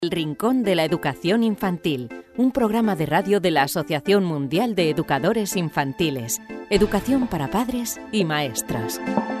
El Rincón de la Educación Infantil, un programa de radio de la Asociación Mundial de Educadores Infantiles. Educación para padres y maestros.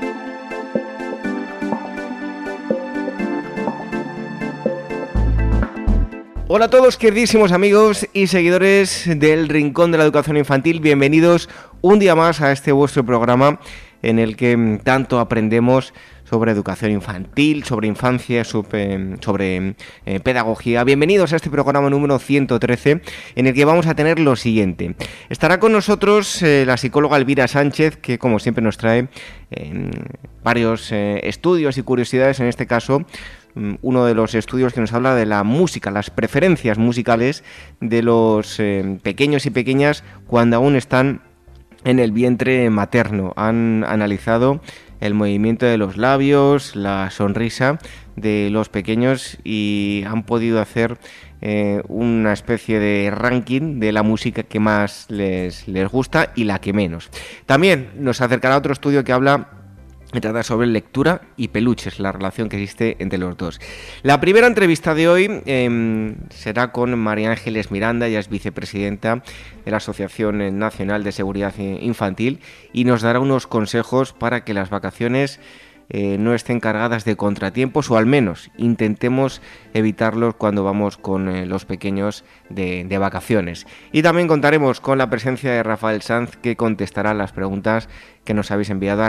Hola a todos, queridísimos amigos y seguidores del Rincón de la Educación Infantil. Bienvenidos un día más a este vuestro programa en el que tanto aprendemos sobre educación infantil, sobre infancia, sobre pedagogía. Bienvenidos a este programa número 113, en el que vamos a tener lo siguiente. Estará con nosotros la psicóloga Elvira Sánchez, que como siempre nos trae varios estudios y curiosidades. En este caso, uno de los estudios que nos habla de la música, las preferencias musicales de los pequeños y pequeñas cuando aún están en el vientre materno. Han analizado el movimiento de los labios, la sonrisa de los pequeños y han podido hacer una especie de ranking de la música que más les gusta y la que menos. También nos acercará otro estudio que trata sobre lectura y peluches, la relación que existe entre los dos. La primera entrevista de hoy será con María Ángeles Miranda. Ella es vicepresidenta de la Asociación Nacional de Seguridad Infantil y nos dará unos consejos para que las vacaciones no estén cargadas de contratiempos, o al menos intentemos evitarlos cuando vamos con los pequeños de vacaciones. Y también contaremos con la presencia de Rafael Sanz, que contestará las preguntas que nos habéis enviado a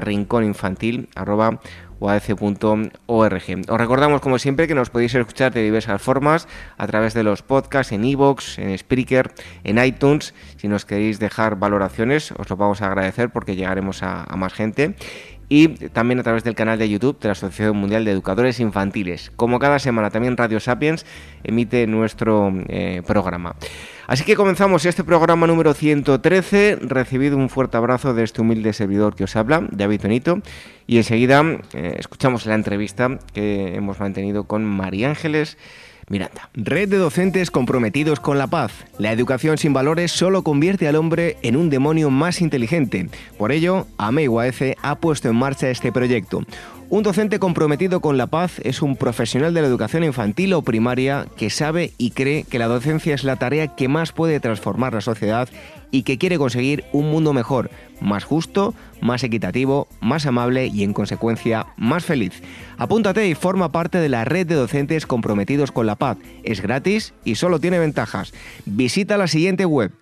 rinconinfantil@uadc.org. Os recordamos, como siempre, que nos podéis escuchar de diversas formas a través de los podcasts, en iVoox, en Spreaker, en iTunes. Si nos queréis dejar valoraciones, os lo vamos a agradecer porque llegaremos a más gente. Y también a través del canal de YouTube de la Asociación Mundial de Educadores Infantiles. Como cada semana, también Radio Sapiens emite nuestro programa. Así que comenzamos este programa número 113. Recibido un fuerte abrazo de este humilde servidor que os habla, David Benito. Y enseguida escuchamos la entrevista que hemos mantenido con María Ángeles Miranda. Red de docentes comprometidos con la paz. La educación sin valores solo convierte al hombre en un demonio más inteligente. Por ello, AME-UAEC ha puesto en marcha este proyecto. Un docente comprometido con la paz es un profesional de la educación infantil o primaria que sabe y cree que la docencia es la tarea que más puede transformar la sociedad y que quiere conseguir un mundo mejor, más justo, más equitativo, más amable y, en consecuencia, más feliz. Apúntate y forma parte de la red de docentes comprometidos con la paz. Es gratis y solo tiene ventajas. Visita la siguiente web: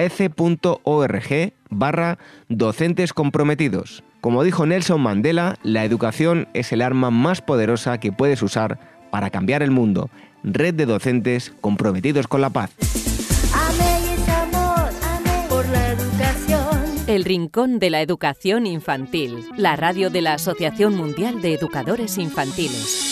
uaec.org/docentes comprometidos. Como dijo Nelson Mandela, la educación es el arma más poderosa que puedes usar para cambiar el mundo. Red de docentes comprometidos con la paz. El Rincón de la Educación Infantil, la radio de la Asociación Mundial de Educadores Infantiles.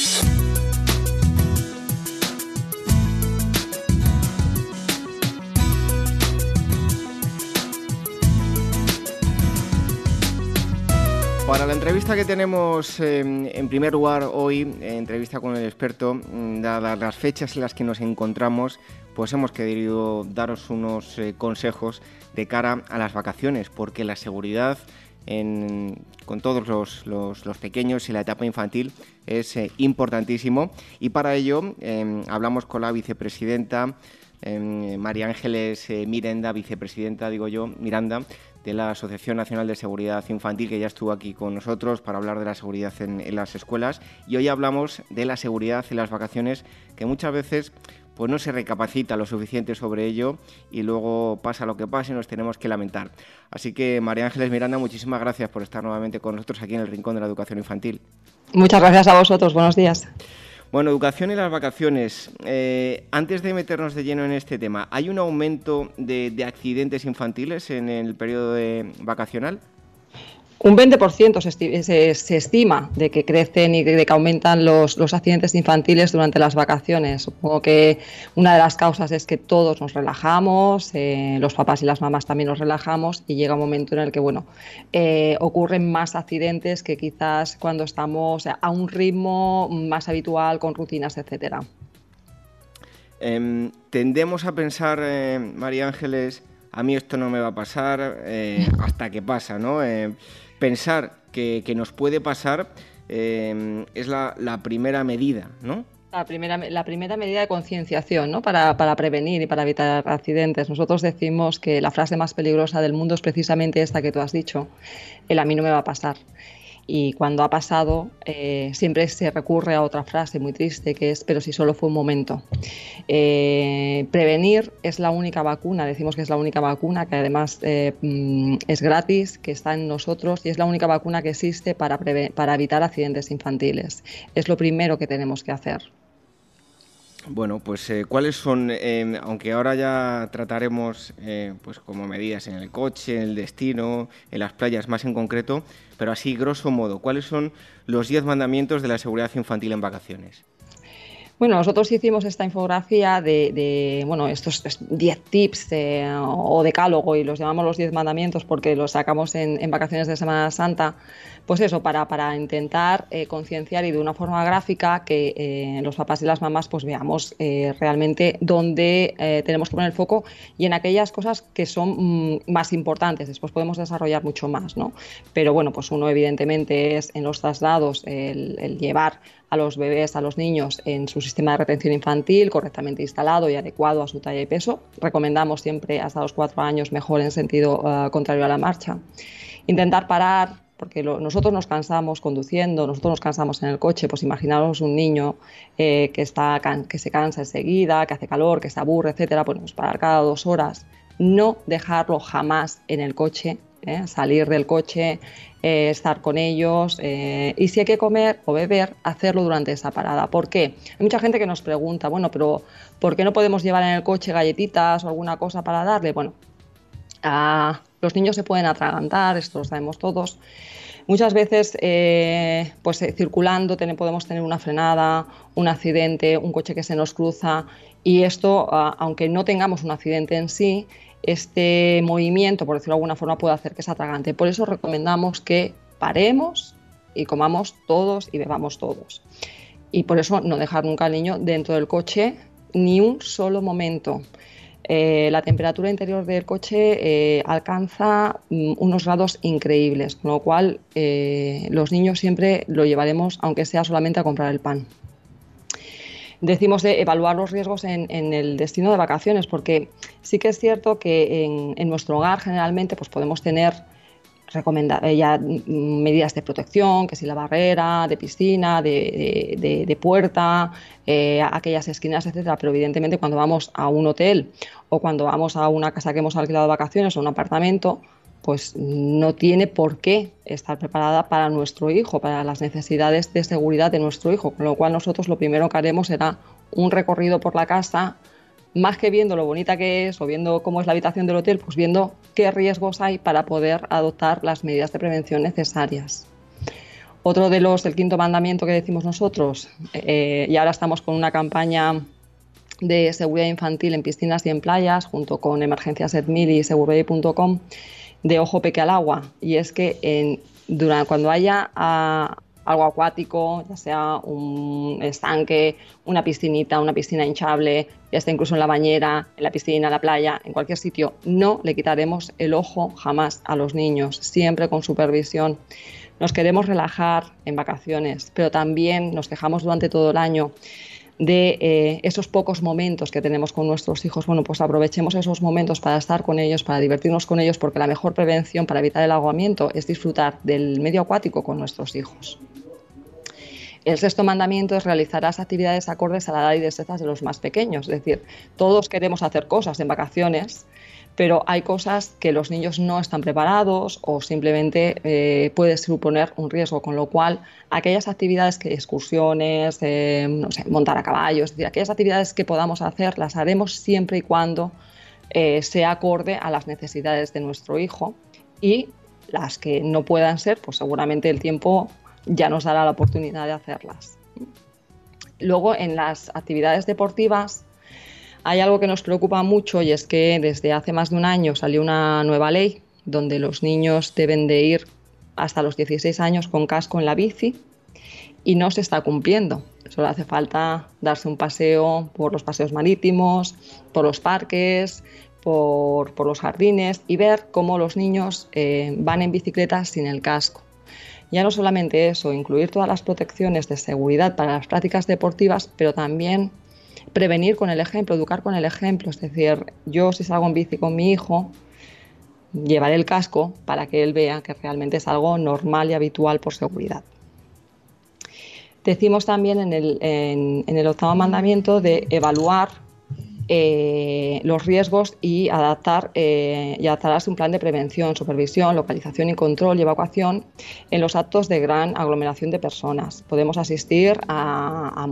Para la entrevista que tenemos en primer lugar hoy, entrevista con el experto, dadas las fechas en las que nos encontramos, pues hemos querido daros unos consejos de cara a las vacaciones, porque la seguridad con todos los pequeños y la etapa infantil es importantísimo, y para ello hablamos con la vicepresidenta María Ángeles Miranda, Miranda, de la Asociación Nacional de Seguridad Infantil, que ya estuvo aquí con nosotros para hablar de la seguridad en las escuelas, y hoy hablamos de la seguridad en las vacaciones, que muchas veces pues no se recapacita lo suficiente sobre ello y luego pasa lo que pasa y nos tenemos que lamentar. Así que, María Ángeles Miranda, muchísimas gracias por estar nuevamente con nosotros aquí en el Rincón de la Educación Infantil. Muchas gracias a vosotros, buenos días. Bueno, educación y las vacaciones. Antes de meternos de lleno en este tema, ¿hay un aumento de accidentes infantiles en el periodo vacacional? Un 20% se estima de que crecen y de que aumentan los accidentes infantiles durante las vacaciones. Supongo que una de las causas es que todos nos relajamos, los papás y las mamás también nos relajamos, y llega un momento en el que ocurren más accidentes que quizás cuando estamos a un ritmo más habitual, con rutinas, etcétera. Tendemos a pensar, María Ángeles, a mí esto no me va a pasar, hasta que pasa, ¿no? Pensar que nos puede pasar es la primera medida, ¿no? La primera medida de concienciación, ¿no? Para prevenir y para evitar accidentes. Nosotros decimos que la frase más peligrosa del mundo es precisamente esta que tú has dicho: el a mí no me va a pasar. Y cuando ha pasado, siempre se recurre a otra frase muy triste, que es: pero si solo fue un momento. Prevenir es la única vacuna, decimos que es la única vacuna, que además es gratis, que está en nosotros, y es la única vacuna que existe para evitar accidentes infantiles. Es lo primero que tenemos que hacer. Bueno, pues ¿cuáles son, aunque ahora ya trataremos pues como medidas en el coche, en el destino, en las playas más en concreto, pero así grosso modo, ¿cuáles son los 10 mandamientos de la seguridad infantil en vacaciones? Bueno, nosotros hicimos esta infografía de estos 10 tips o decálogo, y los llamamos los 10 mandamientos porque los sacamos en vacaciones de Semana Santa, pues eso, para intentar concienciar y de una forma gráfica que los papás y las mamás pues veamos realmente dónde tenemos que poner el foco y en aquellas cosas que son más importantes. Después podemos desarrollar mucho más, ¿no? Pero bueno, pues uno evidentemente es en los traslados el llevar a los bebés, a los niños en su sistema de retención infantil correctamente instalado y adecuado a su talla y peso. Recomendamos siempre hasta los 4 años, mejor en sentido contrario a la marcha. Intentar parar, porque nosotros nos cansamos conduciendo, nosotros nos cansamos en el coche. Pues imaginaros un niño que se cansa enseguida, que hace calor, que se aburre, etcétera. Pues parar cada 2 horas, no dejarlo jamás en el coche. Salir del coche, estar con ellos, y si hay que comer o beber, hacerlo durante esa parada. ¿Por qué? Hay mucha gente que nos pregunta, bueno, pero ¿por qué no podemos llevar en el coche galletitas o alguna cosa para darle? Bueno, los niños se pueden atragantar, esto lo sabemos todos. Muchas veces circulando podemos tener una frenada, un accidente, un coche que se nos cruza, y esto, aunque no tengamos un accidente en sí, este movimiento, por decirlo de alguna forma, puede hacer que se atragante. Por eso recomendamos que paremos y comamos todos y bebamos todos. Y por eso no dejar nunca al niño dentro del coche ni un solo momento. La temperatura interior del coche alcanza unos grados increíbles, con lo cual los niños siempre lo llevaremos, aunque sea solamente a comprar el pan. Decimos de evaluar los riesgos en el destino de vacaciones, porque sí que es cierto que en nuestro hogar generalmente pues podemos tener medidas de protección, que si la barrera, de piscina, de puerta, aquellas esquinas, etcétera. Pero evidentemente cuando vamos a un hotel o cuando vamos a una casa que hemos alquilado de vacaciones o un apartamento, pues no tiene por qué estar preparada para nuestro hijo, para las necesidades de seguridad de nuestro hijo, con lo cual nosotros lo primero que haremos será un recorrido por la casa, más que viendo lo bonita que es o viendo cómo es la habitación del hotel, pues viendo qué riesgos hay para poder adoptar las medidas de prevención necesarias. Otro del 5º mandamiento que decimos nosotros, y ahora estamos con una campaña de seguridad infantil en piscinas y en playas, junto con Emergencias 7000 y segurobay.com, de ojo peque al agua, y es que cuando haya algo acuático, ya sea un estanque, una piscinita, una piscina hinchable, ya está incluso en la bañera, en la piscina, en la playa, en cualquier sitio, no le quitaremos el ojo jamás a los niños, siempre con supervisión. Nos queremos relajar en vacaciones, pero también nos quejamos durante todo el año de esos pocos momentos que tenemos con nuestros hijos. Bueno, pues aprovechemos esos momentos para estar con ellos, para divertirnos con ellos, porque la mejor prevención para evitar el ahogamiento es disfrutar del medio acuático con nuestros hijos. El 6º mandamiento es realizar las actividades acordes a la edad y destrezas de los más pequeños. Es decir, todos queremos hacer cosas en vacaciones, pero hay cosas que los niños no están preparados o simplemente puede suponer un riesgo, con lo cual aquellas actividades excursiones, montar a caballo, es decir, aquellas actividades que podamos hacer las haremos siempre y cuando sea acorde a las necesidades de nuestro hijo, y las que no puedan ser, pues seguramente el tiempo ya nos dará la oportunidad de hacerlas. Luego, en las actividades deportivas hay algo que nos preocupa mucho, y es que desde hace más de un año salió una nueva ley donde los niños deben de ir hasta los 16 años con casco en la bici, y no se está cumpliendo. Solo hace falta darse un paseo por los paseos marítimos, por los parques, por los jardines, y ver cómo los niños van en bicicleta sin el casco. Ya no solamente eso, incluir todas las protecciones de seguridad para las prácticas deportivas, pero también prevenir con el ejemplo, educar con el ejemplo. Es decir, yo si salgo en bici con mi hijo, llevaré el casco para que él vea que realmente es algo normal y habitual por seguridad. Decimos también en el octavo mandamiento de evaluar los riesgos y adaptarse un plan de prevención, supervisión, localización y control y evacuación en los actos de gran aglomeración de personas. Podemos asistir a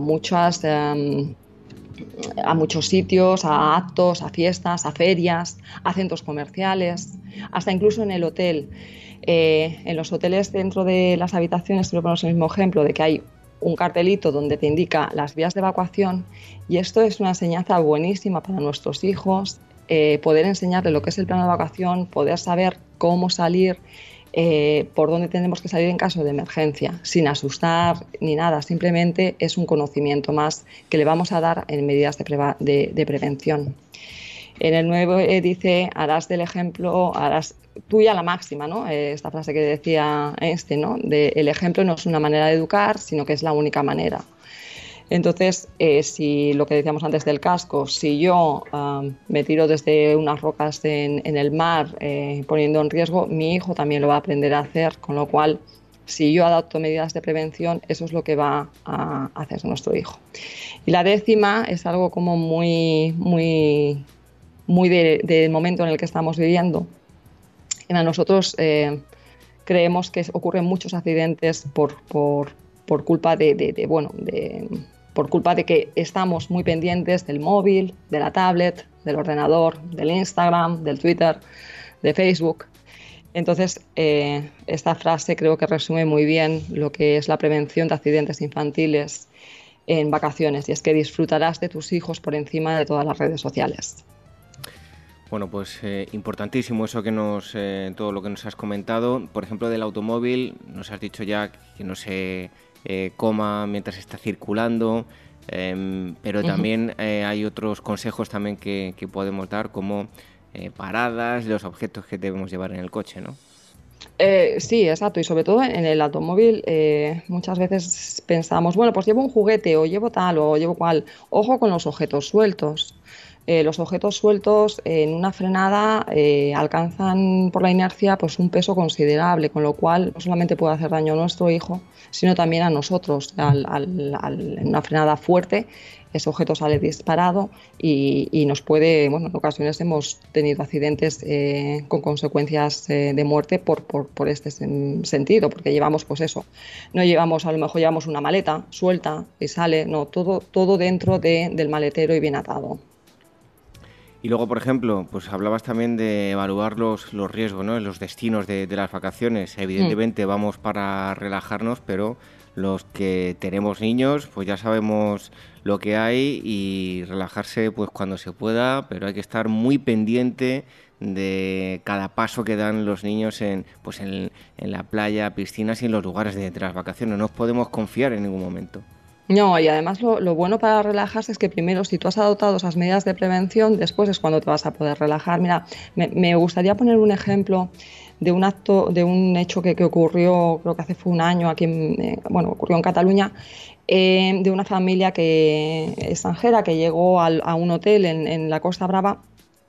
muchos sitios, a actos, a fiestas, a ferias, a centros comerciales, hasta incluso en el hotel. En los hoteles, dentro de las habitaciones, te ponemos el mismo ejemplo de que hay un cartelito donde te indica las vías de evacuación, y esto es una enseñanza buenísima para nuestros hijos, poder enseñarles lo que es el plan de evacuación, poder saber cómo salir, por dónde tenemos que salir en caso de emergencia, sin asustar ni nada, simplemente es un conocimiento más que le vamos a dar en medidas de prevención. En el 9 dice, harás del ejemplo, harás tuya la máxima, ¿no? Esta frase que decía Einstein, ¿no? El ejemplo no es una manera de educar, sino que es la única manera. Entonces, si lo que decíamos antes del casco, si yo me tiro desde unas rocas en el mar poniendo en riesgo, mi hijo también lo va a aprender a hacer, con lo cual, si yo adopto medidas de prevención, eso es lo que va a hacer nuestro hijo. Y la 10ª es algo como muy del momento en el que estamos viviendo. Nosotros creemos que ocurren muchos accidentes por culpa por culpa de que estamos muy pendientes del móvil, de la tablet, del ordenador, del Instagram, del Twitter, de Facebook. Entonces, esta frase creo que resume muy bien lo que es la prevención de accidentes infantiles en vacaciones, y es que disfrutarás de tus hijos por encima de todas las redes sociales. Bueno, pues importantísimo eso todo lo que nos has comentado. Por ejemplo, del automóvil, nos has dicho ya que no se coma mientras está circulando, pero también hay otros consejos también que podemos dar, como paradas, los objetos que debemos llevar en el coche, ¿no? Sí, exacto, y sobre todo en el automóvil muchas veces pensamos, bueno, pues llevo un juguete o llevo tal o llevo cual. Ojo con los objetos sueltos. Los objetos sueltos en una frenada alcanzan por la inercia pues un peso considerable, con lo cual no solamente puede hacer daño a nuestro hijo, sino también a nosotros. En una frenada fuerte, ese objeto sale disparado y nos puede, en ocasiones hemos tenido accidentes con consecuencias de muerte por este sentido, porque llevamos, pues eso, no llevamos, a lo mejor llevamos una maleta suelta y sale, no, todo dentro del maletero y bien atado. Y luego, por ejemplo, pues hablabas también de evaluar los riesgos, ¿no? En los destinos de las vacaciones. Evidentemente vamos para relajarnos, pero los que tenemos niños, pues ya sabemos lo que hay, y relajarse pues cuando se pueda, pero hay que estar muy pendiente de cada paso que dan los niños en la playa, piscinas y en los lugares de las vacaciones. No podemos confiar en ningún momento. No, y además lo bueno para relajarse es que primero, si tú has adoptado esas medidas de prevención, después es cuando te vas a poder relajar. Mira, me gustaría poner un ejemplo de un hecho que ocurrió, creo que fue un año aquí, ocurrió en Cataluña, de una familia extranjera que llegó a un hotel en la Costa Brava.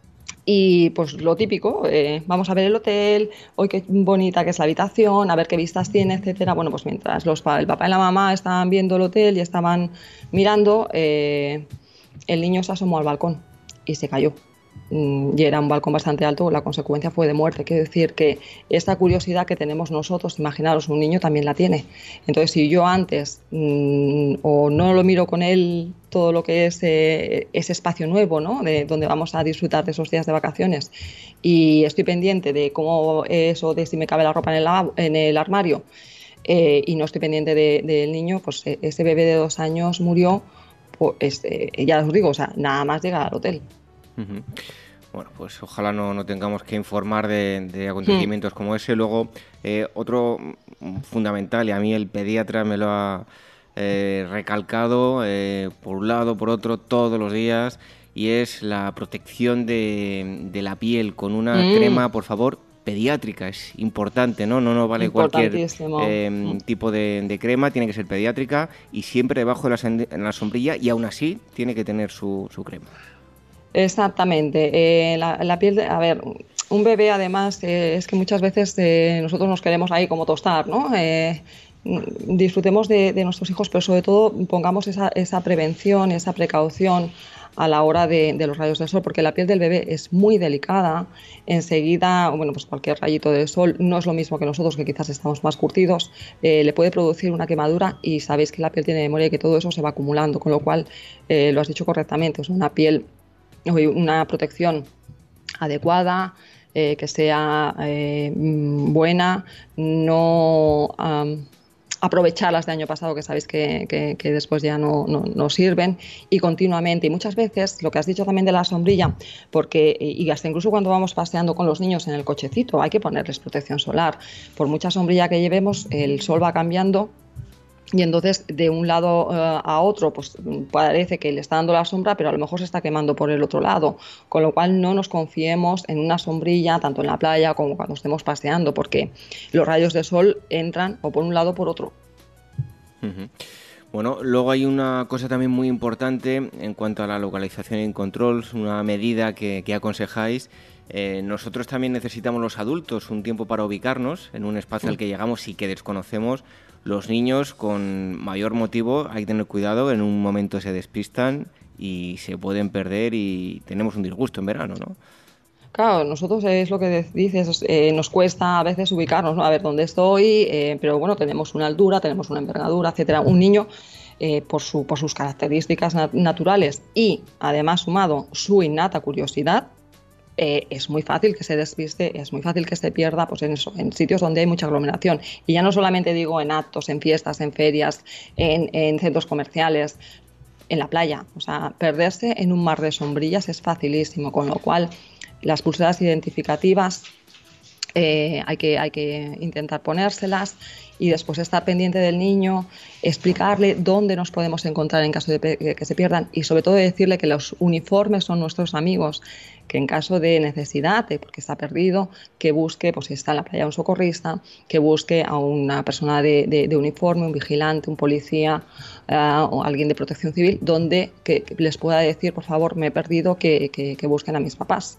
Y pues lo típico, vamos a ver el hotel, hoy qué bonita que es la habitación, a ver qué vistas tiene, etcétera. Bueno, pues mientras el papá y la mamá estaban viendo el hotel y estaban mirando, el niño se asomó al balcón y se cayó. Y era un balcón bastante alto, la consecuencia fue de muerte. Quiero decir que esta curiosidad que tenemos nosotros, imaginaros, un niño también la tiene. Entonces, si yo antes o no lo miro con él todo lo que es ese espacio nuevo, ¿no? De donde vamos a disfrutar de esos días de vacaciones, y estoy pendiente de cómo es o de si me cabe la ropa en el armario, y no estoy pendiente del niño, pues ese bebé de 2 años murió, pues, ya os digo, o sea, nada más llegar al hotel. Uh-huh. Bueno, pues ojalá no tengamos que informar de acontecimientos como ese. Luego, otro fundamental, y a mí el pediatra me lo ha recalcado por un lado, por otro, todos los días, y es la protección de la piel con una crema, por favor, pediátrica, es importante, ¿no? No vale cualquier tipo de crema, tiene que ser pediátrica y siempre debajo de la sombrilla, y aún así tiene que tener su crema. Exactamente. La piel, a ver, un bebé además es que muchas veces nosotros nos queremos ahí como tostar, ¿no? Disfrutemos de nuestros hijos, pero sobre todo pongamos esa prevención, esa precaución a la hora de los rayos del sol, porque la piel del bebé es muy delicada. Enseguida, bueno, pues cualquier rayito de sol no es lo mismo que nosotros, que quizás estamos más curtidos, le puede producir una quemadura, y sabéis que la piel tiene memoria y que todo eso se va acumulando, con lo cual, lo has dicho correctamente, es una protección adecuada, que sea buena, no aprovecharlas de año pasado, que sabéis que después ya no sirven, y continuamente. Y muchas veces, lo que has dicho también de la sombrilla, y hasta incluso cuando vamos paseando con los niños en el cochecito, hay que ponerles protección solar. Por mucha sombrilla que llevemos, el sol va cambiando, y entonces de un lado a otro pues parece que le está dando la sombra, pero a lo mejor se está quemando por el otro lado, con lo cual no nos confiemos en una sombrilla tanto en la playa como cuando estemos paseando, porque los rayos de sol entran o por un lado o por otro. Uh-huh. Bueno, luego hay una cosa también muy importante en cuanto a la localización y control, una medida que aconsejáis. Nosotros también necesitamos, los adultos, un tiempo para ubicarnos en un espacio al que llegamos y que desconocemos. Los niños, con mayor motivo, hay que tener cuidado, en un momento se despistan y se pueden perder y tenemos un disgusto en verano, ¿no? Claro, nosotros es lo que dices, nos cuesta a veces ubicarnos, ¿no? A ver dónde estoy, pero bueno, tenemos una altura, tenemos una envergadura, etcétera. Un niño, por sus características naturales y además sumado su innata curiosidad, es muy fácil que se despiste, es muy fácil que se pierda, pues en sitios donde hay mucha aglomeración. Y ya no solamente digo en actos, en fiestas, en ferias, en centros comerciales, en la playa. O sea, perderse en un mar de sombrillas es facilísimo, con lo cual las pulseras identificativas hay que intentar ponérselas, y después estar pendiente del niño, explicarle dónde nos podemos encontrar en caso de que se pierdan, y sobre todo decirle que los uniformes son nuestros amigos, que en caso de necesidad, porque está perdido, que busque, pues si está en la playa, un socorrista, que busque a una persona de uniforme, un vigilante, un policía o alguien de protección civil, donde que les pueda decir, por favor, me he perdido, que busquen a mis papás.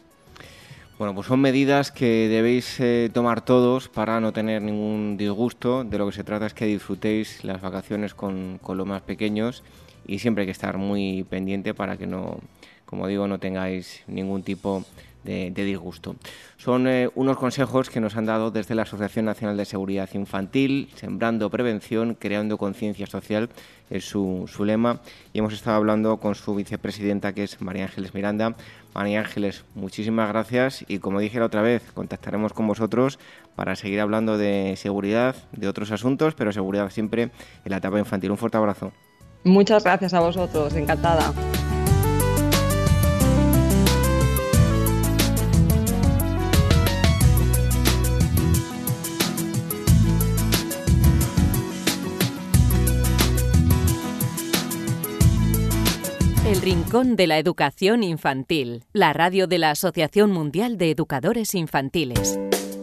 Bueno, pues son medidas que debéis tomar todos para no tener ningún disgusto. De lo que se trata es que disfrutéis las vacaciones con los más pequeños, y siempre hay que estar muy pendiente para que no, como digo, no tengáis ningún tipo de disgusto. Son unos consejos que nos han dado desde la Asociación Nacional de Seguridad Infantil. Sembrando prevención, creando conciencia social, es su lema, y hemos estado hablando con su vicepresidenta, que es María Ángeles Miranda. María Ángeles, muchísimas gracias, y como dije la otra vez, contactaremos con vosotros para seguir hablando de seguridad, de otros asuntos, pero seguridad siempre en la etapa infantil. Un fuerte abrazo. Muchas gracias a vosotros, encantada. El Rincón de la Educación Infantil, la radio de la Asociación Mundial de Educadores Infantiles.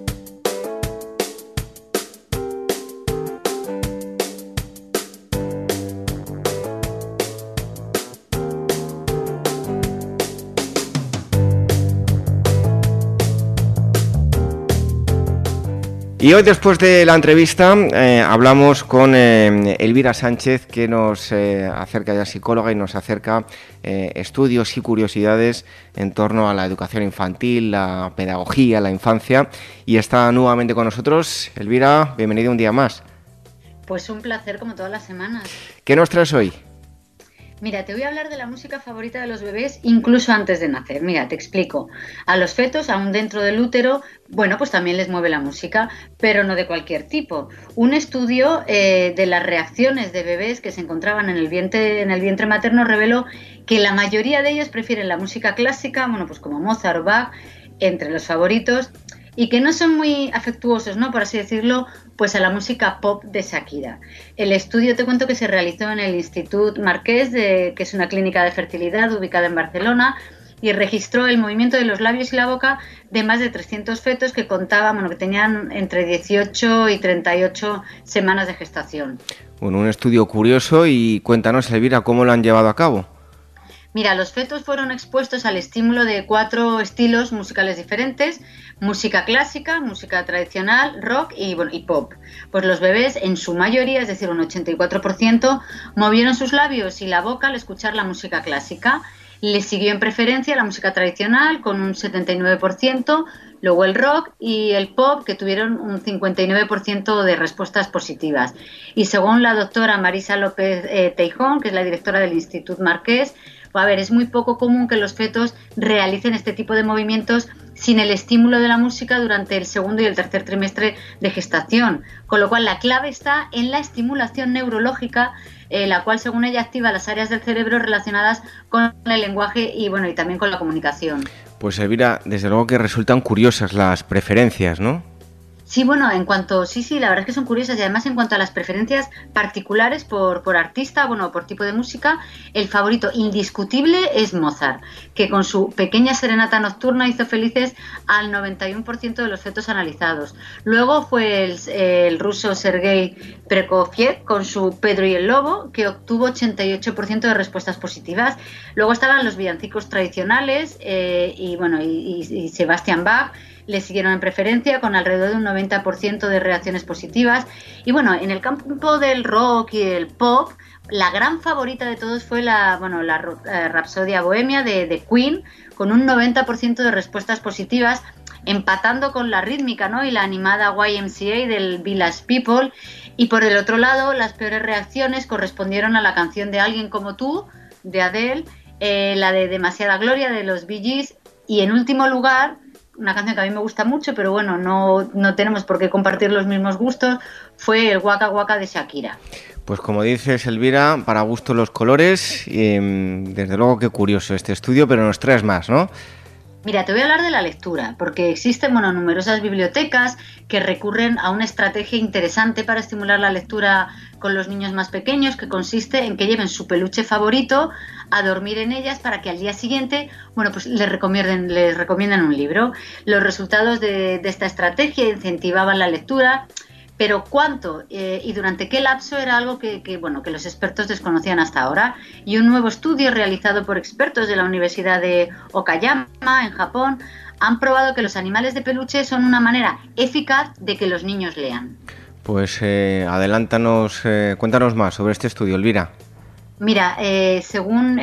Y hoy, después de la entrevista, hablamos con Elvira Sánchez, que nos acerca, ya psicóloga, y nos acerca estudios y curiosidades en torno a la educación infantil, la pedagogía, la infancia, y está nuevamente con nosotros. Elvira, bienvenida un día más. Pues un placer, como todas las semanas. ¿Qué nos traes hoy? Mira, te voy a hablar de la música favorita de los bebés incluso antes de nacer. Mira, te explico. A los fetos, aún dentro del útero, bueno, pues también les mueve la música, pero no de cualquier tipo. Un estudio de las reacciones de bebés que se encontraban en el vientre materno reveló que la mayoría de ellos prefieren la música clásica, bueno, pues como Mozart o Bach, entre los favoritos, y que no son muy afectuosos, ¿no?, por así decirlo, pues a la música pop de Shakira. El estudio, te cuento, que se realizó en el Institut Marquès, que es una clínica de fertilidad ubicada en Barcelona, y registró el movimiento de los labios y la boca de más de 300 fetos que contaban, que tenían entre 18 y 38 semanas de gestación. Bueno, un estudio curioso, y cuéntanos, Elvira, ¿cómo lo han llevado a cabo? Mira, los fetos fueron expuestos al estímulo de 4 estilos musicales diferentes: música clásica, música tradicional, rock y pop. Pues los bebés, en su mayoría, es decir, un 84%, movieron sus labios y la boca al escuchar la música clásica. Le siguió en preferencia la música tradicional con un 79%, luego el rock y el pop, que tuvieron un 59% de respuestas positivas. Y según la doctora Marisa López Teijón, que es la directora del Institut Marquès, es muy poco común que los fetos realicen este tipo de movimientos sin el estímulo de la música durante el segundo y el tercer trimestre de gestación, con lo cual la clave está en la estimulación neurológica, la cual, según ella, activa las áreas del cerebro relacionadas con el lenguaje y también con la comunicación. Pues Elvira, desde luego que resultan curiosas las preferencias, ¿no? Sí, la verdad es que son curiosas, y además en cuanto a las preferencias particulares por artista, por tipo de música, el favorito indiscutible es Mozart, que con su pequeña serenata nocturna hizo felices al 91% de los fetos analizados. Luego fue el ruso Sergei Prokofiev con su Pedro y el Lobo, que obtuvo 88% de respuestas positivas. Luego estaban los villancicos tradicionales y Sebastian Bach. Le siguieron en preferencia con alrededor de un 90% de reacciones positivas. Y en el campo del rock y el pop, la gran favorita de todos fue la Rapsodia Bohemia de Queen, con un 90% de respuestas positivas, empatando con la rítmica, ¿no?, y la animada YMCA del Village People. Y por el otro lado, las peores reacciones correspondieron a la canción de Alguien como tú, de Adele, la de Demasiada Gloria, de los Bee Gees, y en último lugar, una canción que a mí me gusta mucho, pero no tenemos por qué compartir los mismos gustos, fue el Waka Waka de Shakira. Pues como dices, Elvira, para gusto los colores, desde luego que curioso este estudio, pero nos traes más, ¿no? Mira, te voy a hablar de la lectura, porque existen numerosas bibliotecas que recurren a una estrategia interesante para estimular la lectura con los niños más pequeños, que consiste en que lleven su peluche favorito a dormir en ellas para que al día siguiente les recomienden un libro. Los resultados de esta estrategia incentivaban la lectura, pero cuánto y durante qué lapso era algo que los expertos desconocían hasta ahora. Y un nuevo estudio realizado por expertos de la Universidad de Okayama, en Japón, han probado que los animales de peluche son una manera eficaz de que los niños lean. Pues adelántanos, cuéntanos más sobre este estudio, Elvira. Mira, según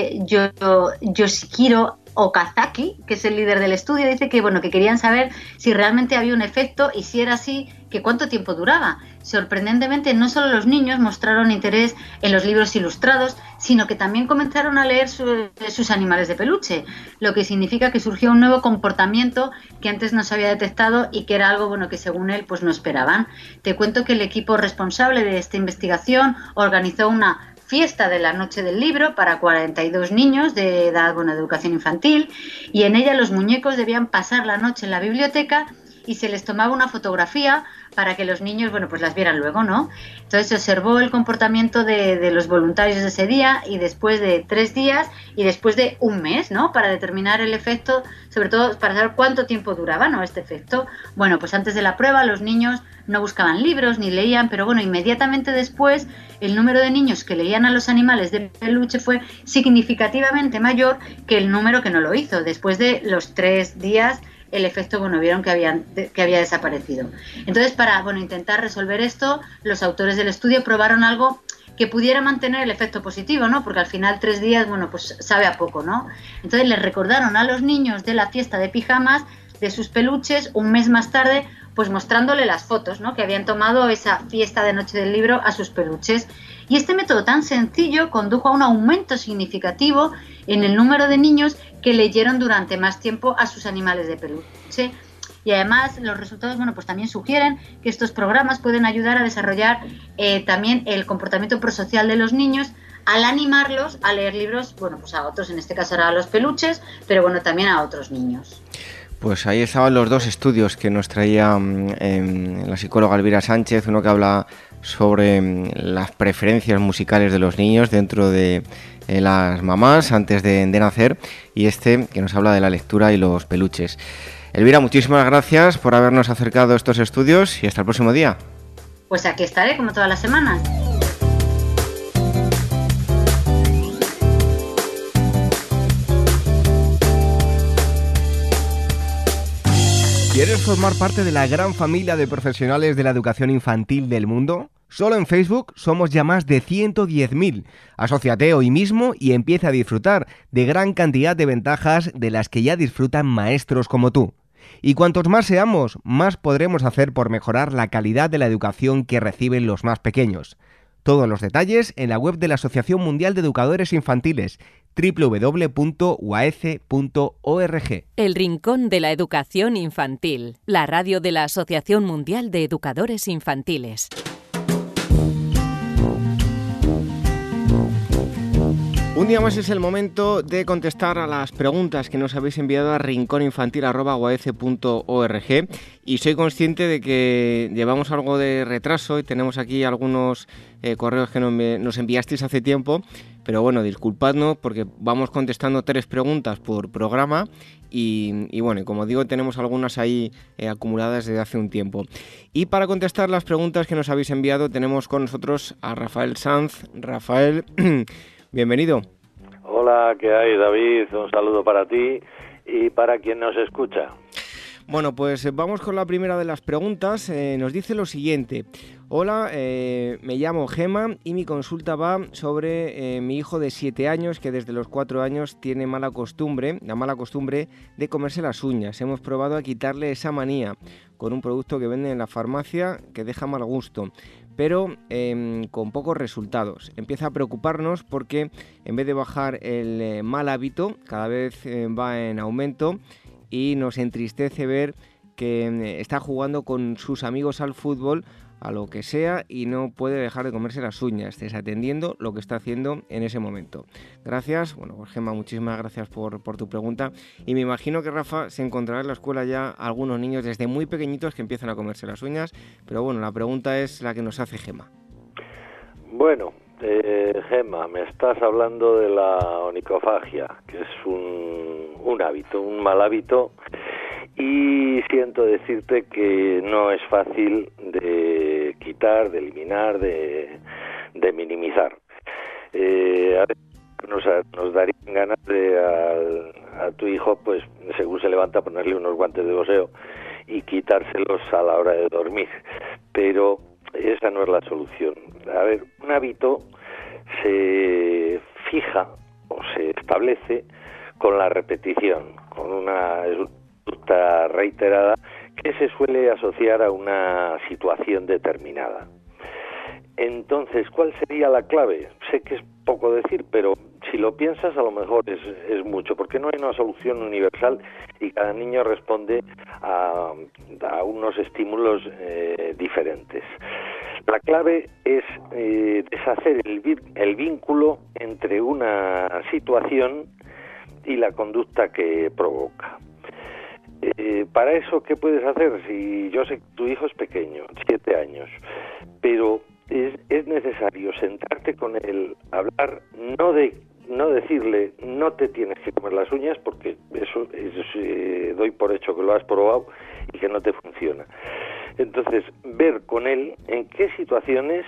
Yoshihiro Okazaki, que es el líder del estudio, dice que querían saber si realmente había un efecto, y si era así, que cuánto tiempo duraba. Sorprendentemente, no solo los niños mostraron interés en los libros ilustrados, sino que también comenzaron a leer sus animales de peluche, lo que significa que surgió un nuevo comportamiento que antes no se había detectado y que era algo que según él no esperaban. Te cuento que el equipo responsable de esta investigación organizó una fiesta de la noche del libro para 42 niños de edad de educación infantil, y en ella los muñecos debían pasar la noche en la biblioteca y se les tomaba una fotografía para que los niños las vieran luego, ¿no? Entonces se observó el comportamiento de los voluntarios de ese día, y después de 3 días y después de un mes, ¿no?, para determinar el efecto, sobre todo para saber cuánto tiempo duraba, ¿no?, este efecto. Pues antes de la prueba los niños no buscaban libros ni leían, pero inmediatamente después el número de niños que leían a los animales de peluche fue significativamente mayor que el número que no lo hizo. Después de los 3 días el efecto, vieron que había desaparecido. Entonces, para intentar resolver esto, los autores del estudio probaron algo que pudiera mantener el efecto positivo, ¿no? Porque al final 3 días, sabe a poco, ¿no? Entonces les recordaron a los niños de la fiesta de pijamas de sus peluches un mes más tarde, mostrándole las fotos, ¿no?, que habían tomado esa fiesta de noche del libro a sus peluches. Y este método tan sencillo condujo a un aumento significativo en el número de niños que leyeron durante más tiempo a sus animales de peluche. Y además los resultados también sugieren que estos programas pueden ayudar a desarrollar también el comportamiento prosocial de los niños, al animarlos a leer libros, a otros, en este caso ahora a los peluches, pero también a otros niños. Pues ahí estaban los dos estudios que nos traía la psicóloga Elvira Sánchez, uno que habla sobre las preferencias musicales de los niños dentro de las mamás antes de nacer, y este que nos habla de la lectura y los peluches. Elvira, muchísimas gracias por habernos acercado a estos estudios y hasta el próximo día. Pues aquí estaré como todas las semanas. ¿Quieres formar parte de la gran familia de profesionales de la educación infantil del mundo? Solo en Facebook somos ya más de 110.000. Asóciate hoy mismo y empieza a disfrutar de gran cantidad de ventajas de las que ya disfrutan maestros como tú. Y cuantos más seamos, más podremos hacer por mejorar la calidad de la educación que reciben los más pequeños. Todos los detalles en la web de la Asociación Mundial de Educadores Infantiles, www.uaece.org. El Rincón de la Educación Infantil, la radio de la Asociación Mundial de Educadores Infantiles. Un día más es el momento de contestar a las preguntas que nos habéis enviado a rinconinfantil@uaece.org, y soy consciente de que llevamos algo de retraso y tenemos aquí algunos correos que nos enviasteis hace tiempo, pero bueno, disculpadnos porque vamos contestando 3 preguntas por programa y bueno, y como digo, tenemos algunas ahí acumuladas desde hace un tiempo. Y para contestar las preguntas que nos habéis enviado tenemos con nosotros a Rafael Sanz. Rafael, bienvenido. Hola, ¿qué hay, David? Un saludo para ti y para quien nos escucha. Bueno, pues vamos con la primera de las preguntas. Nos dice lo siguiente. Hola, me llamo Gema y mi consulta va sobre mi hijo de 7 años que desde los 4 años tiene la mala costumbre de comerse las uñas. Hemos probado a quitarle esa manía con un producto que venden en la farmacia que deja mal gusto, pero con pocos resultados. Empieza a preocuparnos porque en vez de bajar el mal hábito, cada vez va en aumento, y nos entristece ver que está jugando con sus amigos al fútbol, a lo que sea, y no puede dejar de comerse las uñas, desatendiendo lo que está haciendo en ese momento. Gracias. Bueno, pues Gemma, muchísimas gracias por tu pregunta, y me imagino que Rafa se encontrará en la escuela ya algunos niños desde muy pequeñitos que empiezan a comerse las uñas, pero bueno, la pregunta es la que nos hace Gemma. Bueno, Gemma, me estás hablando de la onicofagia, que es un hábito, un mal hábito, y siento decirte que no es fácil de quitar, de eliminar, de minimizar. A veces nos darían ganas de a tu hijo, pues según se levanta, ponerle unos guantes de boxeo y quitárselos a la hora de dormir, pero esa no es la solución. A ver, un hábito se fija o se establece con la repetición, con una conducta reiterada que se suele asociar a una situación determinada. Entonces, ¿cuál sería la clave? Sé que es poco decir, pero si lo piensas a lo mejor es mucho, porque no hay una solución universal y cada niño responde a unos estímulos diferentes. La clave es deshacer el vínculo entre una situación y la conducta que provoca. Para eso, ¿qué puedes hacer? Si yo sé que tu hijo es pequeño, 7 años, pero es necesario sentarte con él, hablar, no decirle no te tienes que comer las uñas, porque eso doy por hecho que lo has probado y que no te funciona. Entonces, ver con él en qué situaciones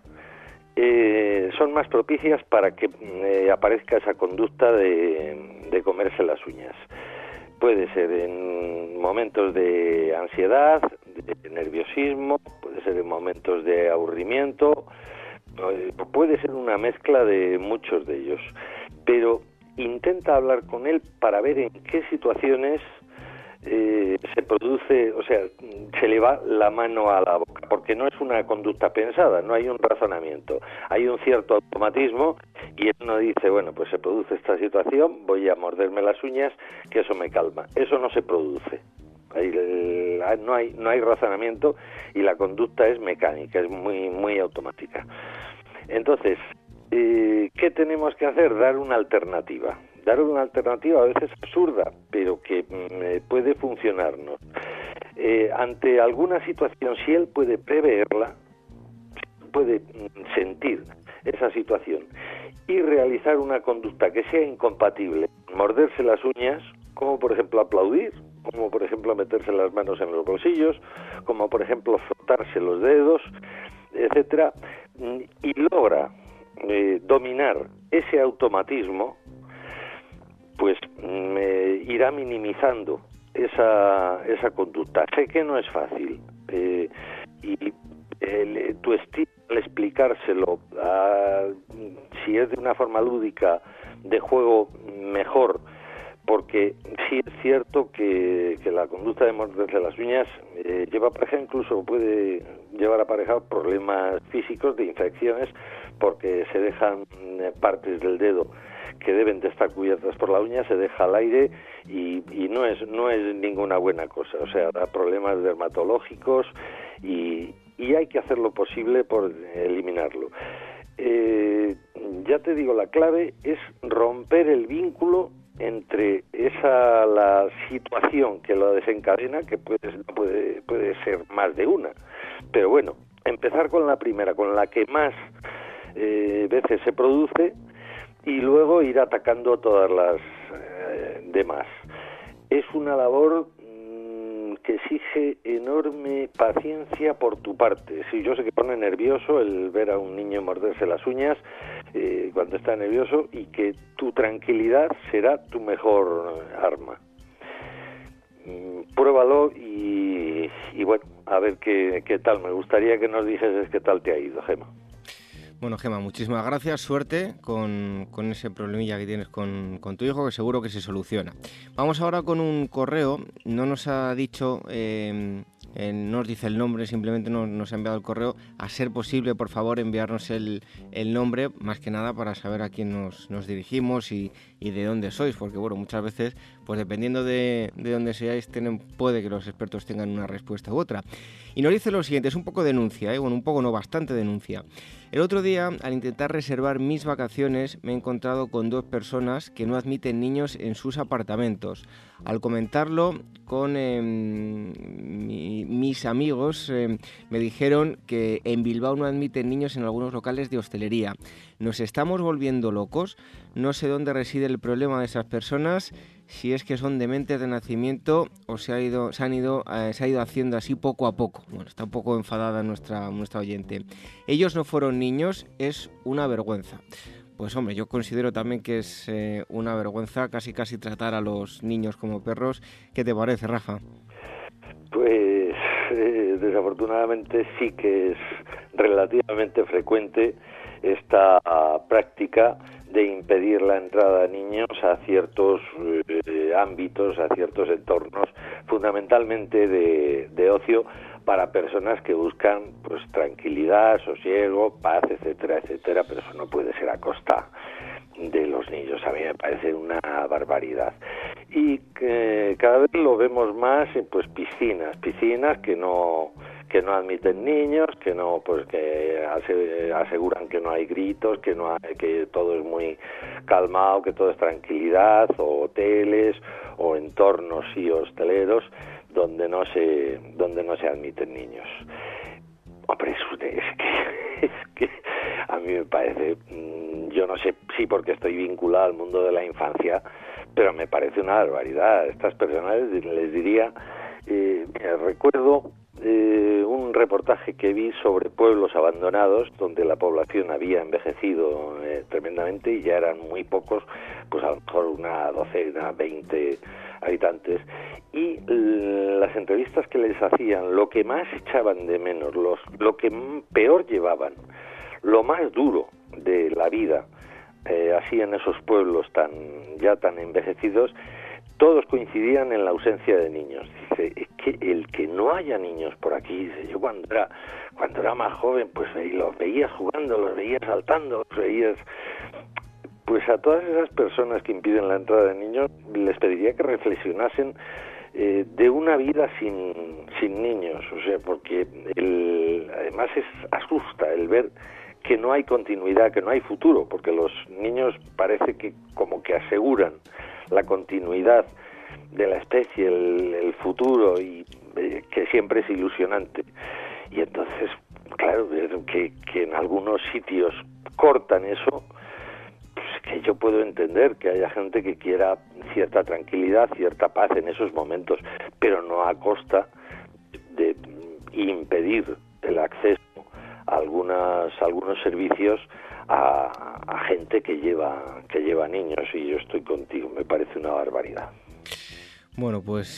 son más propicias para que aparezca esa conducta de comerse las uñas. Puede ser en momentos de ansiedad, de nerviosismo, puede ser en momentos de aburrimiento, puede ser una mezcla de muchos de ellos. Pero intenta hablar con él para ver en qué situaciones se produce, o sea, se le va la mano a la boca, porque no es una conducta pensada, no hay un razonamiento, hay un cierto automatismo y uno dice, bueno, pues se produce esta situación, voy a morderme las uñas, que eso me calma. Eso no se produce. No hay razonamiento y la conducta es mecánica, es muy automática. Entonces, ¿qué tenemos que hacer? Dar una alternativa. dar una alternativa a veces absurda, pero que puede funcionarnos. Ante alguna situación, si él puede preverla, puede sentir esa situación y realizar una conducta que sea incompatible, morderse las uñas, como por ejemplo aplaudir, como por ejemplo meterse las manos en los bolsillos, como por ejemplo frotarse los dedos, etcétera, y logra dominar ese automatismo, pues irá minimizando esa conducta. Sé que no es fácil, y tu estilo al explicárselo, si es de una forma lúdica, de juego, mejor, porque sí es cierto que la conducta de morderse las uñas lleva aparejado, incluso puede llevar aparejado problemas físicos de infecciones, porque se dejan partes del dedo que deben de estar cubiertas por la uña, se deja al aire y no es ninguna buena cosa. O sea, da problemas dermatológicos y hay que hacer lo posible por eliminarlo. Ya te digo, la clave es romper el vínculo entre la situación que lo desencadena, que puede ser más de una, pero bueno, empezar con la primera, con la que más veces se produce, y luego ir atacando todas las demás. Es una labor que exige enorme paciencia por tu parte. Sí, yo sé que pone nervioso el ver a un niño morderse las uñas cuando está nervioso, y que tu tranquilidad será tu mejor arma. Pruébalo y bueno, a ver qué tal. Me gustaría que nos dijeses qué tal te ha ido, Gema. Bueno, Gema, muchísimas gracias, suerte con ese problemilla que tienes con tu hijo, que seguro que se soluciona. Vamos ahora con un correo. No nos ha dicho, no nos dice el nombre, simplemente nos ha enviado el correo. A ser posible, por favor, enviarnos el nombre, más que nada para saber a quién nos dirigimos y de dónde sois, porque bueno, muchas veces, pues dependiendo de dónde seáis, puede que los expertos tengan una respuesta u otra. Y nos dice lo siguiente, es un poco denuncia, bueno, un poco no, bastante denuncia. El otro día, al intentar reservar mis vacaciones, me he encontrado con 2 personas que no admiten niños en sus apartamentos. Al comentarlo con mis amigos, me dijeron que en Bilbao no admiten niños en algunos locales de hostelería. Nos estamos volviendo locos. No sé dónde reside el problema de esas personas, si es que son dementes de nacimiento o se ha ido haciendo así poco a poco. Bueno, está un poco enfadada nuestra oyente. Ellos no fueron niños, es una vergüenza. Pues hombre, yo considero también que es una vergüenza casi tratar a los niños como perros. ¿Qué te parece, Rafa? Pues desafortunadamente sí que es relativamente frecuente esta práctica de impedir la entrada de niños a ciertos ámbitos, a ciertos entornos, fundamentalmente de ocio, para personas que buscan pues tranquilidad, sosiego, paz, etcétera, etcétera, pero eso no puede ser a costa de los niños. A mí me parece una barbaridad. Y cada vez lo vemos más en pues piscinas que no admiten niños, que aseguran que no hay gritos, que todo es muy calmado, que todo es tranquilidad, o hoteles o entornos y hosteleros donde no se admiten niños. Hombre, es que a mí me parece, yo no sé si porque estoy vinculado al mundo de la infancia, pero me parece una barbaridad. A estas personas les diría, recuerdo un reportaje que vi sobre pueblos abandonados donde la población había envejecido tremendamente y ya eran muy pocos, pues a lo mejor una docena, 20 habitantes, y las entrevistas que les hacían, lo que más echaban de menos, lo que peor llevaban, lo más duro de la vida, así en esos pueblos tan envejecidos, todos coincidían en la ausencia de niños. Dice, es que el que no haya niños por aquí, dice, yo cuando era más joven, pues los veías jugando, los veías saltando, los veías. Pues a todas esas personas que impiden la entrada de niños, les pediría que reflexionasen de una vida sin niños, o sea, porque además asusta el ver que no hay continuidad, que no hay futuro, porque los niños parece que como que aseguran la continuidad de la especie, el futuro, y que siempre es ilusionante. Y entonces, claro, que en algunos sitios cortan eso, pues que yo puedo entender que haya gente que quiera cierta tranquilidad, cierta paz en esos momentos, pero no a costa de impedir el acceso a algunos servicios a gente que lleva niños. Y yo estoy contigo, me parece una barbaridad. Bueno, pues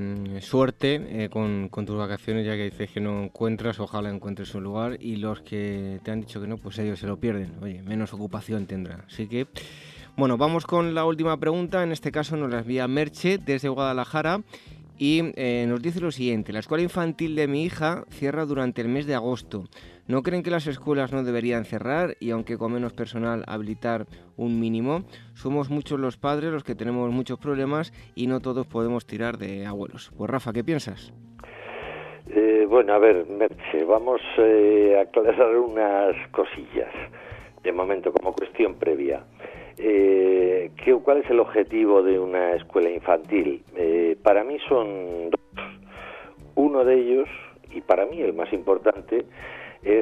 suerte con tus vacaciones, ya que dices que no encuentras, ojalá encuentres un lugar, y los que te han dicho que no, pues ellos se lo pierden. Oye, menos ocupación tendrán. Así que, bueno, vamos con la última pregunta. En este caso nos la envía Merche desde Guadalajara y nos dice lo siguiente: la escuela infantil de mi hija cierra durante el mes de agosto. ¿No creen que las escuelas no deberían cerrar y, aunque con menos personal, habilitar un mínimo? Somos muchos los padres los que tenemos muchos problemas y no todos podemos tirar de abuelos. Pues Rafa, ¿qué piensas? Bueno, a ver, Merche, vamos a aclarar unas cosillas, de momento, como cuestión previa. ¿Cuál es el objetivo de una escuela infantil? Para mí son dos. Uno de ellos, y para mí el más importante, es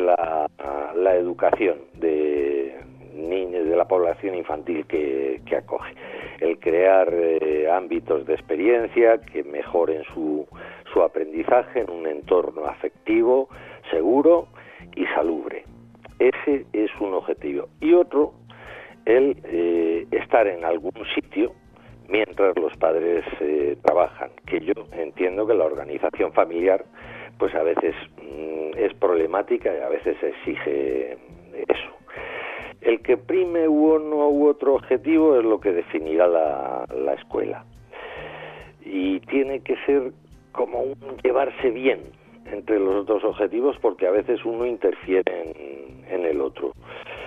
la educación de niños, de la población infantil que acoge. El crear ámbitos de experiencia que mejoren su aprendizaje en un entorno afectivo, seguro y salubre. Ese es un objetivo. Y otro, el estar en algún sitio mientras los padres trabajan, que yo entiendo que la organización familiar pues a veces es problemática y a veces exige eso. El que prime uno u otro objetivo es lo que definirá la escuela, y tiene que ser como un llevarse bien entre los dos objetivos, porque a veces uno interfiere en el otro.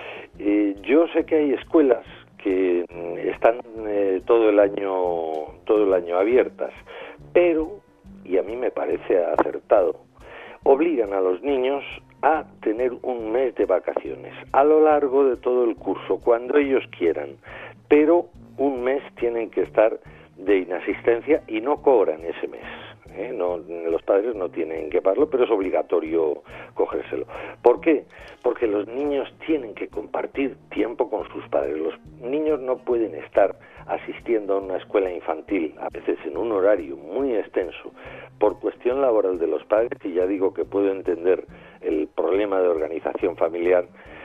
Yo sé que hay escuelas que están todo el año abiertas, pero, y a mí me parece acertado, obligan a los niños a tener un mes de vacaciones a lo largo de todo el curso, cuando ellos quieran, pero un mes tienen que estar de inasistencia y no cobran ese mes. No, los padres no tienen que pagarlo, pero es obligatorio cogérselo. ¿Por qué? Porque los niños tienen que compartir tiempo con sus padres. Los niños no pueden estar asistiendo a una escuela infantil, a veces en un horario muy extenso, por cuestión laboral de los padres, y ya digo que puedo entender el problema de organización familiar.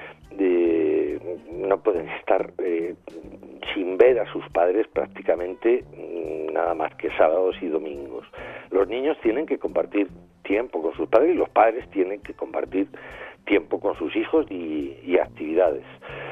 No pueden estar sin ver a sus padres prácticamente nada más que sábados y domingos. Los niños tienen que compartir tiempo con sus padres y los padres tienen que compartir tiempo con sus hijos y actividades.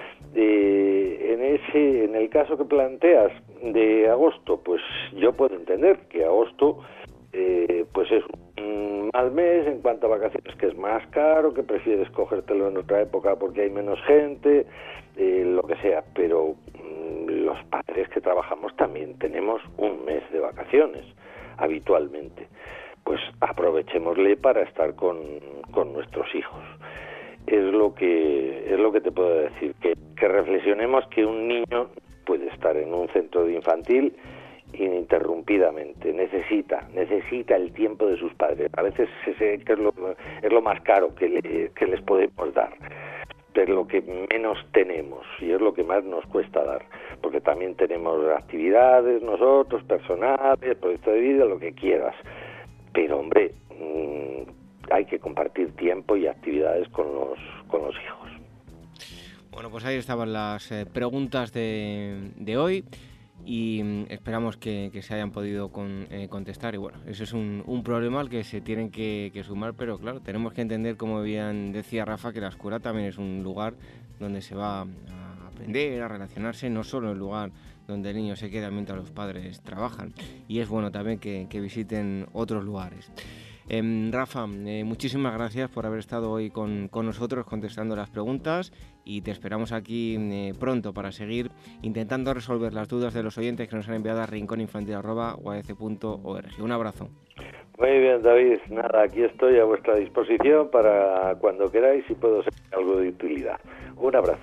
En el caso que planteas de agosto, pues yo puedo entender que agosto pues es un mal mes en cuanto a vacaciones, que es más caro, que prefieres cogértelo en otra época porque hay menos gente, lo que sea, pero los padres que trabajamos también tenemos un mes de vacaciones habitualmente. Pues aprovechémosle para estar con nuestros hijos. Es lo que te puedo decir, que reflexionemos que un niño puede estar en un centro de infantil ininterrumpidamente, necesita el tiempo de sus padres. A veces que es lo más caro que les podemos dar, es lo que menos tenemos y es lo que más nos cuesta dar, porque también tenemos actividades nosotros, personales, proyecto de vida, lo que quieras, pero hombre, hay que compartir tiempo y actividades con los hijos. Bueno, pues ahí estaban las preguntas de hoy, y esperamos que se hayan podido contestar. Y bueno, eso es un problema al que se tienen que sumar, pero claro, tenemos que entender, como bien decía Rafa, que la escuela también es un lugar donde se va a aprender, a relacionarse, no solo el lugar donde el niño se queda mientras los padres trabajan, y es bueno también que visiten otros lugares. Rafa, muchísimas gracias por haber estado hoy con nosotros contestando las preguntas, y te esperamos aquí pronto para seguir intentando resolver las dudas de los oyentes que nos han enviado a rinconinfantil@uadc.org. Un abrazo. Muy bien, David. Nada, aquí estoy a vuestra disposición para cuando queráis y puedo ser algo de utilidad. Un abrazo.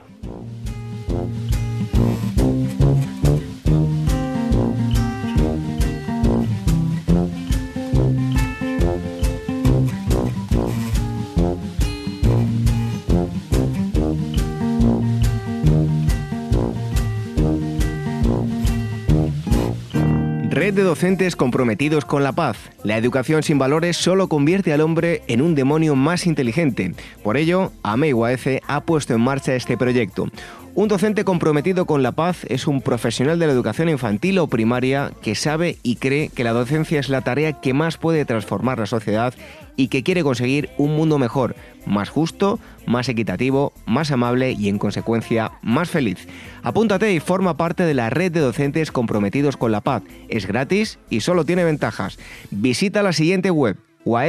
Red de docentes comprometidos con la paz. La educación sin valores solo convierte al hombre en un demonio más inteligente. Por ello, AME UAEC ha puesto en marcha este proyecto. Un docente comprometido con la paz es un profesional de la educación infantil o primaria que sabe y cree que la docencia es la tarea que más puede transformar la sociedad y que quiere conseguir un mundo mejor, más justo, más equitativo, más amable y, en consecuencia, más feliz. Apúntate y forma parte de la red de docentes comprometidos con la paz. Es gratis y solo tiene ventajas. Visita la siguiente web,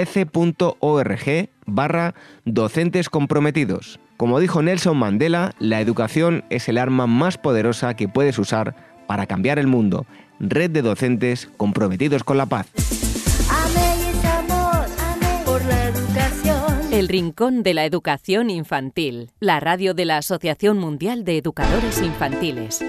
uaece.org/docentes comprometidos. Como dijo Nelson Mandela, la educación es el arma más poderosa que puedes usar para cambiar el mundo. Red de docentes comprometidos con la paz. El Rincón de la Educación Infantil, la radio de la Asociación Mundial de Educadores Infantiles.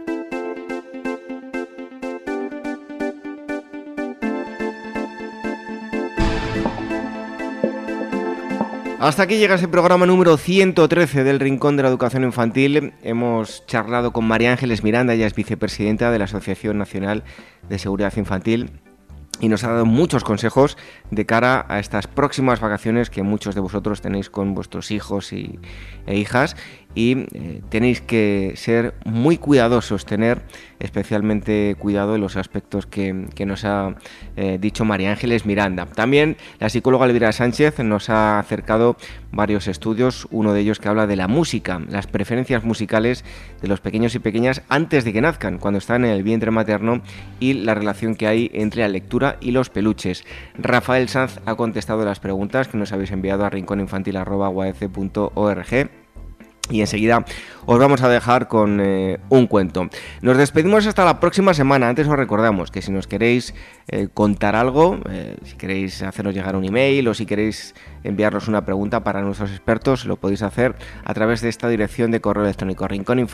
Hasta aquí llega ese programa número 113 del Rincón de la Educación Infantil. Hemos charlado con María Ángeles Miranda, ella es vicepresidenta de la Asociación Nacional de Seguridad Infantil, y nos ha dado muchos consejos de cara a estas próximas vacaciones que muchos de vosotros tenéis con vuestros hijos e hijas, y tenéis que ser muy cuidadosos, tener especialmente cuidado en los aspectos que nos ha dicho María Ángeles Miranda. También la psicóloga Elvira Sánchez nos ha acercado varios estudios, uno de ellos que habla de la música, las preferencias musicales de los pequeños y pequeñas antes de que nazcan, cuando están en el vientre materno, y la relación que hay entre la lectura y los peluches. Rafael Sanz ha contestado las preguntas que nos habéis enviado a rinconinfantil@uaece.org. Y enseguida os vamos a dejar con un cuento. Nos despedimos hasta la próxima semana. Antes os recordamos que si nos queréis contar algo, si queréis hacernos llegar un email o si queréis enviarnos una pregunta para nuestros expertos, lo podéis hacer a través de esta dirección de correo electrónico,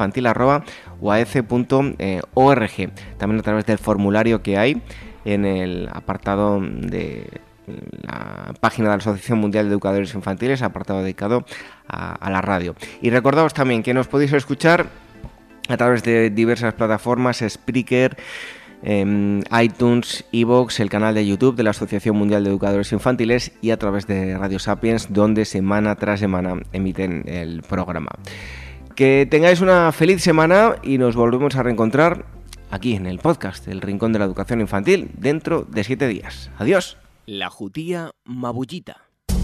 rinconinfantil@uaece.org. También a través del formulario que hay en el apartado de la página de la Asociación Mundial de Educadores Infantiles, apartado dedicado a la radio. Y recordaos también que nos podéis escuchar a través de diversas plataformas, Spreaker, iTunes, iVoox, el canal de YouTube de la Asociación Mundial de Educadores Infantiles, y a través de Radio Sapiens, donde semana tras semana emiten el programa. Que tengáis una feliz semana y nos volvemos a reencontrar aquí en el podcast El Rincón de la Educación Infantil dentro de 7 días. Adiós. La jutía mabullita.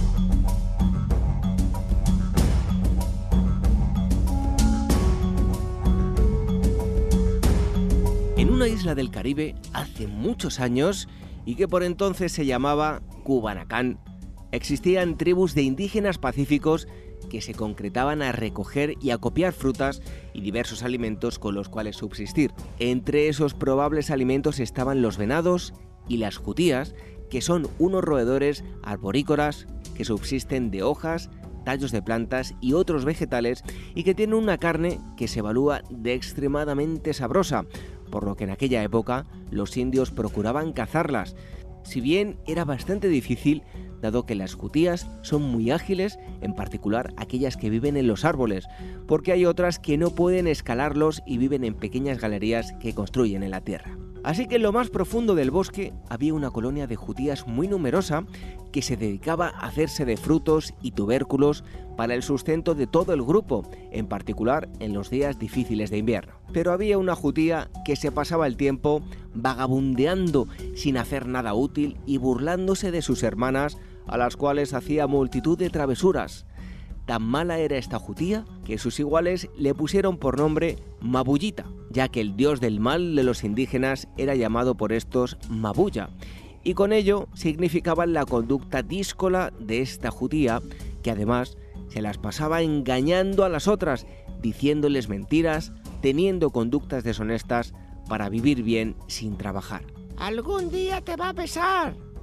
En una isla del Caribe, hace muchos años, y que por entonces se llamaba Cubanacán, existían tribus de indígenas pacíficos que se concretaban a recoger y a copiar frutas y diversos alimentos con los cuales subsistir. Entre esos probables alimentos estaban los venados y las jutías, que son unos roedores arborícolas que subsisten de hojas, tallos de plantas y otros vegetales, y que tienen una carne que se evalúa de extremadamente sabrosa, por lo que en aquella época los indios procuraban cazarlas, si bien era bastante difícil, dado que las jutías son muy ágiles, en particular aquellas que viven en los árboles, porque hay otras que no pueden escalarlos y viven en pequeñas galerías que construyen en la tierra. Así que en lo más profundo del bosque había una colonia de jutías muy numerosa que se dedicaba a hacerse de frutos y tubérculos para el sustento de todo el grupo, en particular en los días difíciles de invierno. Pero había una jutía que se pasaba el tiempo vagabundeando sin hacer nada útil y burlándose de sus hermanas, a las cuales hacía multitud de travesuras. Tan mala era esta jutía que sus iguales le pusieron por nombre Mabullita, ya que el dios del mal de los indígenas era llamado por estos Mabuya, y con ello significaban la conducta díscola de esta jutía, que además se las pasaba engañando a las otras, diciéndoles mentiras, teniendo conductas deshonestas para vivir bien sin trabajar. Algún día te va a pesar,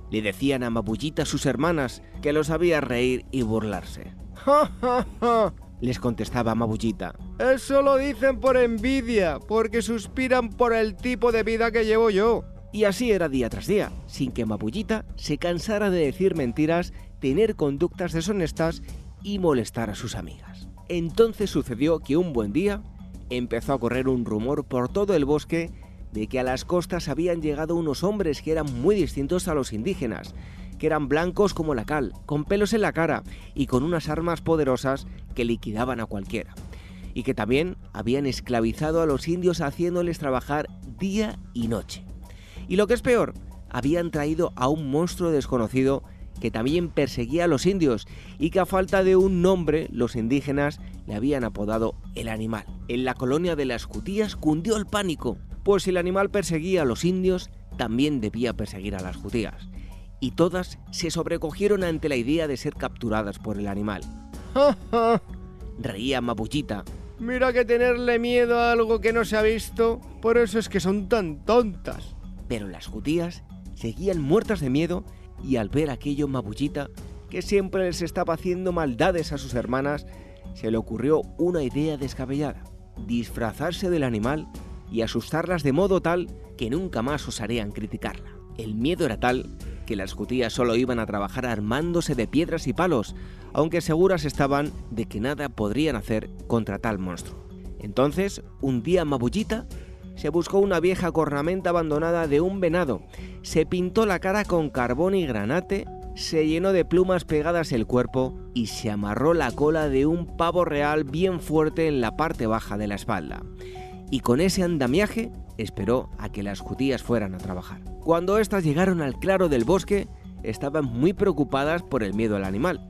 Le decían a Mabullita sus hermanas que los sabía reír y burlarse. ¡Ja, ja, ja!, les contestaba Mabullita. Eso lo dicen por envidia, porque suspiran por el tipo de vida que llevo yo. Y así era día tras día, sin que Mabullita se cansara de decir mentiras, tener conductas deshonestas y molestar a sus amigas. Entonces sucedió que un buen día empezó a correr un rumor por todo el bosque de que a las costas habían llegado unos hombres que eran muy distintos a los indígenas, que eran blancos como la cal, con pelos en la cara y con unas armas poderosas que liquidaban a cualquiera, y que también habían esclavizado a los indios haciéndoles trabajar día y noche. Y lo que es peor, habían traído a un monstruo desconocido que también perseguía a los indios y que a falta de un nombre los indígenas le habían apodado el animal. En la colonia de las Jutías cundió el pánico, pues si el animal perseguía a los indios, también debía perseguir a las Jutías. Y todas se sobrecogieron ante la idea de ser capturadas por el animal. ¡Ja, ja!, reía Mabullita. Mira que tenerle miedo a algo que no se ha visto, por eso es que son tan tontas. Pero las Jutías seguían muertas de miedo y al ver aquello Mabullita, que siempre les estaba haciendo maldades a sus hermanas, se le ocurrió una idea descabellada: disfrazarse del animal y asustarlas de modo tal que nunca más osarían criticarla. El miedo era tal que las Jutías solo iban a trabajar armándose de piedras y palos, aunque seguras estaban de que nada podrían hacer contra tal monstruo. Entonces, un día Mabullita se buscó una vieja cornamenta abandonada de un venado, se pintó la cara con carbón y granate, se llenó de plumas pegadas el cuerpo y se amarró la cola de un pavo real bien fuerte en la parte baja de la espalda. Y con ese andamiaje esperó a que las Jutías fueran a trabajar. Cuando éstas llegaron al claro del bosque, estaban muy preocupadas por el miedo al animal.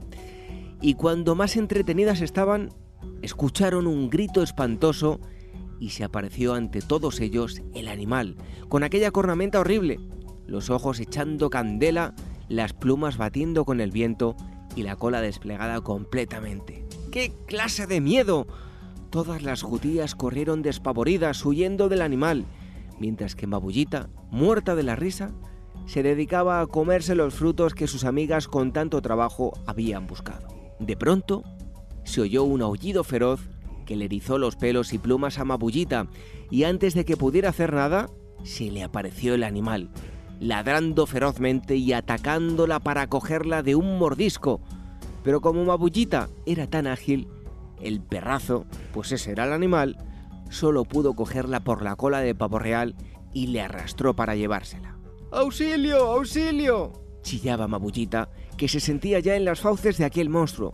Y cuando más entretenidas estaban, escucharon un grito espantoso y se apareció ante todos ellos el animal, con aquella cornamenta horrible, los ojos echando candela, las plumas batiendo con el viento y la cola desplegada completamente. ¡Qué clase de miedo! Todas las Jutías corrieron despavoridas huyendo del animal, mientras que Mabullita, muerta de la risa, se dedicaba a comerse los frutos que sus amigas con tanto trabajo habían buscado. De pronto, se oyó un aullido feroz que le erizó los pelos y plumas a Mabullita, y antes de que pudiera hacer nada, se le apareció el animal, ladrando ferozmente y atacándola para cogerla de un mordisco. Pero como Mabullita era tan ágil, el perrazo, pues ese era el animal, solo pudo cogerla por la cola de pavo real y le arrastró para llevársela. ¡Auxilio! ¡Auxilio!, chillaba Mabullita, que se sentía ya en las fauces de aquel monstruo.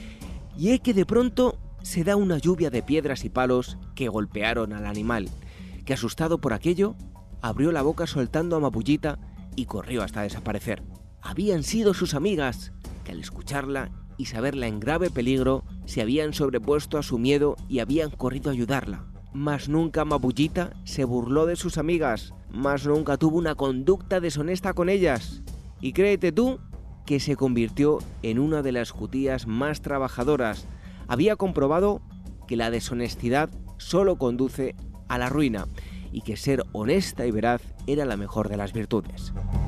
Y es que de pronto se da una lluvia de piedras y palos que golpearon al animal, que asustado por aquello, abrió la boca soltando a Mabullita y corrió hasta desaparecer. Habían sido sus amigas, que al escucharla y saberla en grave peligro, se habían sobrepuesto a su miedo y habían corrido a ayudarla. Mas nunca Mabullita se burló de sus amigas, mas nunca tuvo una conducta deshonesta con ellas. Y créete tú que se convirtió en una de las Jutías más trabajadoras. Había comprobado que la deshonestidad solo conduce a la ruina y que ser honesta y veraz era la mejor de las virtudes.